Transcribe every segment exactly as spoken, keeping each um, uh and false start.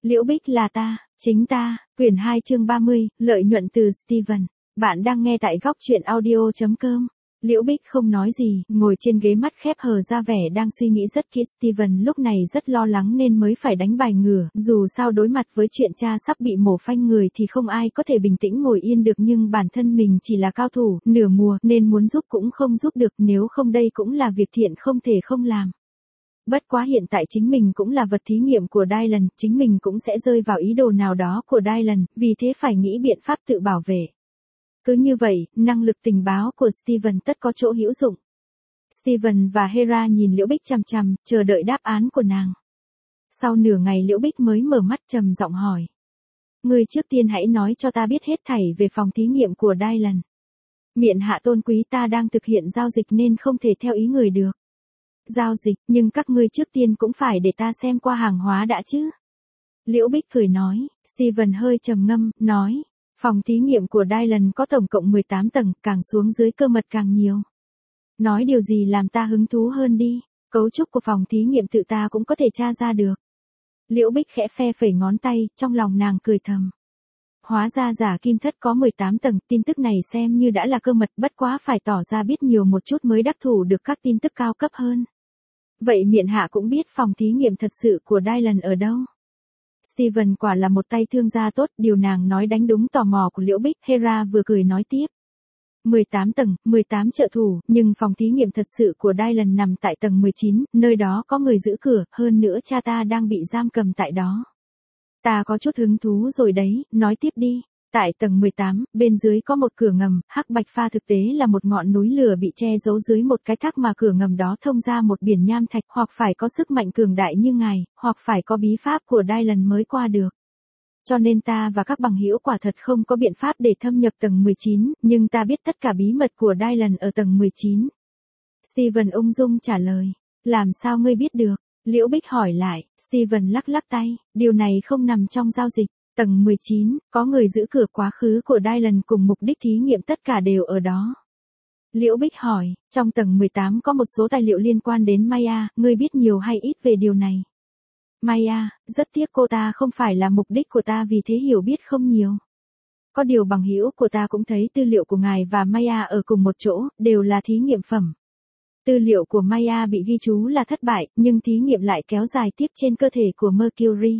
Liễu Bích là ta, chính ta, quyển hai chương ba mươi, lợi nhuận từ Steven. Bạn đang nghe tại góc truyện audio.com. Liễu Bích không nói gì, ngồi trên ghế mắt khép hờ ra vẻ đang suy nghĩ rất kỹ. Steven lúc này rất lo lắng nên mới phải đánh bài ngửa, dù sao đối mặt với chuyện cha sắp bị mổ phanh người thì không ai có thể bình tĩnh ngồi yên được, nhưng bản thân mình chỉ là cao thủ, nửa mùa, nên muốn giúp cũng không giúp được, nếu không đây cũng là việc thiện không thể không làm. Bất quá hiện tại chính mình cũng là vật thí nghiệm của Dylan, chính mình cũng sẽ rơi vào ý đồ nào đó của Dylan, vì thế phải nghĩ biện pháp tự bảo vệ. Cứ như vậy, năng lực tình báo của Steven tất có chỗ hữu dụng. Steven và Hera nhìn Liễu Bích chằm chằm, chờ đợi đáp án của nàng. Sau nửa ngày Liễu Bích mới mở mắt trầm giọng hỏi. Ngươi trước tiên hãy nói cho ta biết hết thảy về phòng thí nghiệm của Dylan. Miện hạ tôn quý, ta đang thực hiện giao dịch nên không thể theo ý người được. Giao dịch, nhưng các ngươi trước tiên cũng phải để ta xem qua hàng hóa đã chứ. Liễu Bích cười nói. Steven hơi trầm ngâm, nói. Phòng thí nghiệm của Dylan có tổng cộng mười tám tầng, càng xuống dưới cơ mật càng nhiều. Nói điều gì làm ta hứng thú hơn đi, cấu trúc của phòng thí nghiệm tự ta cũng có thể tra ra được. Liễu Bích khẽ phe phẩy ngón tay, trong lòng nàng cười thầm. Hóa ra giả kim thất có mười tám tầng, tin tức này xem như đã là cơ mật, bất quá phải tỏ ra biết nhiều một chút mới đắc thủ được các tin tức cao cấp hơn. Vậy miện hạ cũng biết phòng thí nghiệm thật sự của Dylan ở đâu? Steven quả là một tay thương gia tốt, điều nàng nói đánh đúng tò mò của Liễu Bích. Hera vừa cười nói tiếp. mười tám tầng, mười tám trợ thủ, nhưng phòng thí nghiệm thật sự của Dylan nằm tại tầng mười chín, nơi đó có người giữ cửa, hơn nữa cha ta đang bị giam cầm tại đó. Ta có chút hứng thú rồi đấy, nói tiếp đi. Tại tầng mười tám, bên dưới có một cửa ngầm, hắc bạch pha thực tế là một ngọn núi lửa bị che giấu dưới một cái thác, mà cửa ngầm đó thông ra một biển nham thạch, hoặc phải có sức mạnh cường đại như ngài, hoặc phải có bí pháp của Dylan mới qua được. Cho nên ta và các bằng hữu quả thật không có biện pháp để thâm nhập tầng mười chín, nhưng ta biết tất cả bí mật của Dylan ở tầng mười chín. Steven ung dung trả lời. Làm sao ngươi biết được? Liễu Bích hỏi lại. Steven lắc lắc tay, điều này không nằm trong giao dịch. Tầng mười chín, có người giữ cửa, quá khứ của Dylan cùng mục đích thí nghiệm tất cả đều ở đó. Liễu Bích hỏi, trong tầng mười tám có một số tài liệu liên quan đến Maya, ngươi biết nhiều hay ít về điều này? Maya, rất tiếc cô ta không phải là mục đích của ta, vì thế hiểu biết không nhiều. Có điều bằng hữu của ta cũng thấy tư liệu của ngài và Maya ở cùng một chỗ, đều là thí nghiệm phẩm. Tư liệu của Maya bị ghi chú là thất bại, nhưng thí nghiệm lại kéo dài tiếp trên cơ thể của Mercury.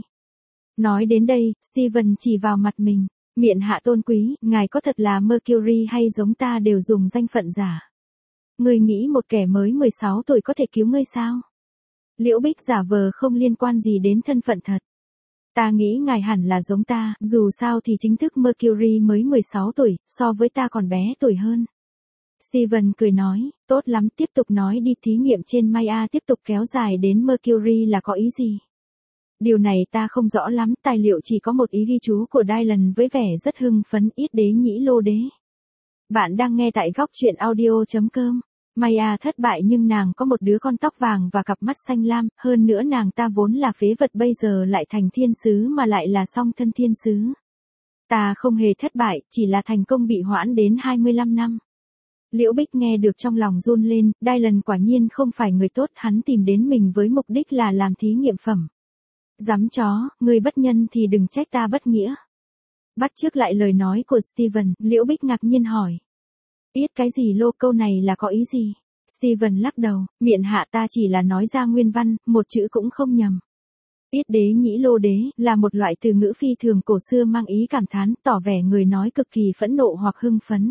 Nói đến đây, Steven chỉ vào mặt mình. Miện hạ tôn quý, ngài có thật là Mercury hay giống ta đều dùng danh phận giả? Ngươi nghĩ một kẻ mới mười sáu tuổi có thể cứu ngươi sao? Liễu Bích giả vờ không liên quan gì đến thân phận thật. Ta nghĩ ngài hẳn là giống ta, dù sao thì chính thức Mercury mới mười sáu tuổi, so với ta còn bé tuổi hơn. Steven cười nói, tốt lắm, tiếp tục nói đi. Thí nghiệm trên Maya tiếp tục kéo dài đến Mercury là có ý gì? Điều này ta không rõ lắm, tài liệu chỉ có một ý ghi chú của Dylan với vẻ rất hưng phấn, yết đế nhĩ lô đế. Bạn đang nghe tại góc truyện audio.com. Maya thất bại nhưng nàng có một đứa con tóc vàng và cặp mắt xanh lam, hơn nữa nàng ta vốn là phế vật bây giờ lại thành thiên sứ mà lại là song thân thiên sứ. Ta không hề thất bại, chỉ là thành công bị hoãn đến hai mươi lăm năm. Liễu Bích nghe được trong lòng run lên, Dylan quả nhiên không phải người tốt, hắn tìm đến mình với mục đích là làm thí nghiệm phẩm. Dám chó, ngươi bất nhân thì đừng trách ta bất nghĩa. Bắt chước lại lời nói của Steven, Liễu Bích ngạc nhiên hỏi. Biết cái gì lô, câu này là có ý gì? Steven lắc đầu, miện hạ ta chỉ là nói ra nguyên văn, một chữ cũng không nhầm. Biết đế nhĩ lô đế, là một loại từ ngữ phi thường cổ xưa mang ý cảm thán, tỏ vẻ người nói cực kỳ phẫn nộ hoặc hưng phấn.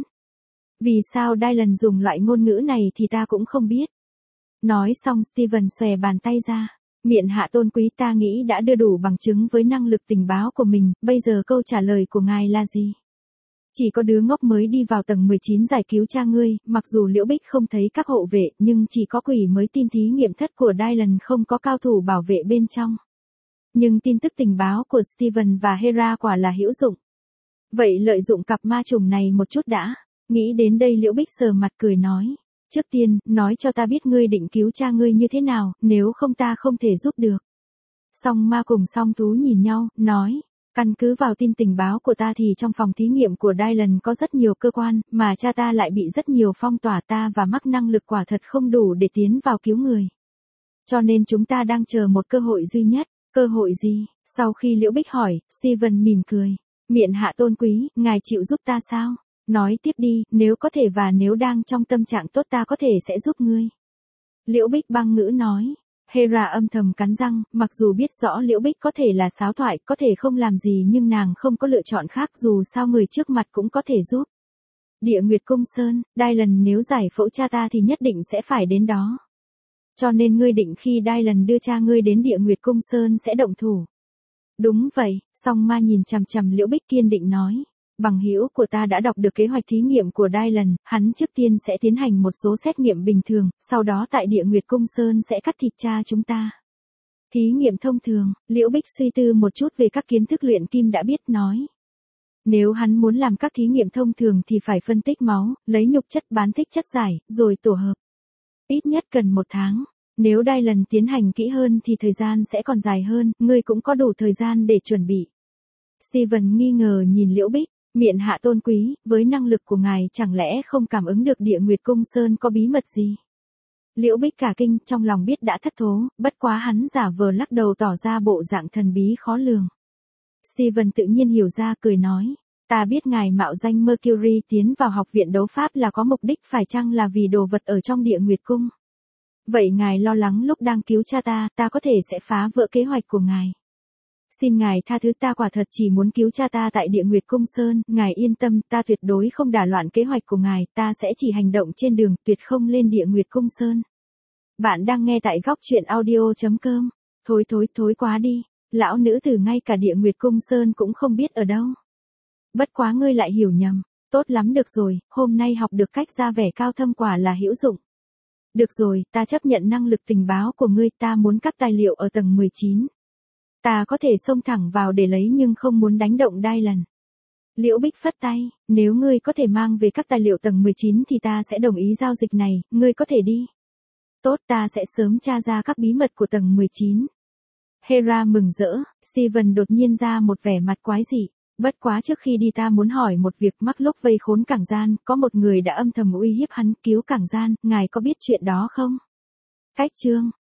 Vì sao Dylan dùng loại ngôn ngữ này thì ta cũng không biết. Nói xong Steven xòe bàn tay ra. Miện hạ tôn quý, ta nghĩ đã đưa đủ bằng chứng với năng lực tình báo của mình, bây giờ câu trả lời của ngài là gì? Chỉ có đứa ngốc mới đi vào tầng mười chín giải cứu cha ngươi, mặc dù Liễu Bích không thấy các hộ vệ, nhưng chỉ có quỷ mới tin thí nghiệm thất của Dylan không có cao thủ bảo vệ bên trong. Nhưng tin tức tình báo của Steven và Hera quả là hữu dụng. Vậy lợi dụng cặp ma trùng này một chút đã. Nghĩ đến đây Liễu Bích sờ mặt cười nói. Trước tiên, nói cho ta biết ngươi định cứu cha ngươi như thế nào, nếu không ta không thể giúp được. Song ma cùng song thú nhìn nhau, nói. Căn cứ vào tin tình báo của ta thì trong phòng thí nghiệm của Dylan có rất nhiều cơ quan, mà cha ta lại bị rất nhiều phong tỏa, ta và mắc năng lực quả thật không đủ để tiến vào cứu người. Cho nên chúng ta đang chờ một cơ hội duy nhất. Cơ hội gì? Sau khi Liễu Bích hỏi, Steven mỉm cười. Miện hạ tôn quý, ngài chịu giúp ta sao? Nói tiếp đi, nếu có thể và nếu đang trong tâm trạng tốt ta có thể sẽ giúp ngươi. Liễu Bích băng ngữ nói. Hera âm thầm cắn răng, mặc dù biết rõ Liễu Bích có thể là sáo thoại, có thể không làm gì nhưng nàng không có lựa chọn khác dù sao người trước mặt cũng có thể giúp. Địa Nguyệt Cung Sơn, Dylan nếu giải phẫu cha ta thì nhất định sẽ phải đến đó. Cho nên ngươi định khi Dylan đưa cha ngươi đến Địa Nguyệt Cung Sơn sẽ động thủ. Đúng vậy, song ma nhìn chằm chằm Liễu Bích kiên định nói. Bằng hữu của ta đã đọc được kế hoạch thí nghiệm của Dylan, hắn trước tiên sẽ tiến hành một số xét nghiệm bình thường, sau đó tại Địa Nguyệt Cung Sơn sẽ cắt thịt cha chúng ta. Thí nghiệm thông thường, Liễu Bích suy tư một chút về các kiến thức luyện kim đã biết nói. Nếu hắn muốn làm các thí nghiệm thông thường thì phải phân tích máu, lấy nhục chất bán tích chất giải, rồi tổ hợp. Ít nhất cần một tháng. Nếu Dylan tiến hành kỹ hơn thì thời gian sẽ còn dài hơn, ngươi cũng có đủ thời gian để chuẩn bị. Steven nghi ngờ nhìn Liễu Bích, miện hạ tôn quý, với năng lực của ngài chẳng lẽ không cảm ứng được Địa Nguyệt Cung Sơn có bí mật gì? Liễu Bích cả kinh, trong lòng biết đã thất thố, bất quá hắn giả vờ lắc đầu tỏ ra bộ dạng thần bí khó lường. Steven tự nhiên hiểu ra cười nói, ta biết ngài mạo danh Mercury tiến vào học viện đấu pháp là có mục đích phải chăng là vì đồ vật ở trong Địa Nguyệt Cung. Vậy ngài lo lắng lúc đang cứu cha ta, ta có thể sẽ phá vỡ kế hoạch của ngài. Xin ngài tha thứ ta quả thật chỉ muốn cứu cha ta tại Địa Nguyệt Cung Sơn, ngài yên tâm, ta tuyệt đối không đả loạn kế hoạch của ngài, ta sẽ chỉ hành động trên đường, tuyệt không lên Địa Nguyệt Cung Sơn. Bạn đang nghe tại góc truyện audio chấm com. Thối thối thối quá đi, lão nữ tử ngay cả Địa Nguyệt Cung Sơn cũng không biết ở đâu. Bất quá ngươi lại hiểu nhầm, tốt lắm được rồi, hôm nay học được cách ra vẻ cao thâm quả là hữu dụng. Được rồi, ta chấp nhận năng lực tình báo của ngươi, ta muốn các tài liệu ở tầng mười chín. Ta có thể xông thẳng vào để lấy nhưng không muốn đánh động Dylan. Liễu Bích phất tay, nếu ngươi có thể mang về các tài liệu tầng mười chín thì ta sẽ đồng ý giao dịch này, ngươi có thể đi. Tốt, ta sẽ sớm tra ra các bí mật của tầng mười chín. Hera mừng rỡ, Steven đột nhiên ra một vẻ mặt quái dị. Bất quá trước khi đi ta muốn hỏi một việc, mắc lúc vây khốn Cảng Gian, có một người đã âm thầm uy hiếp hắn, cứu Cảng Gian, ngài có biết chuyện đó không? Cách chương,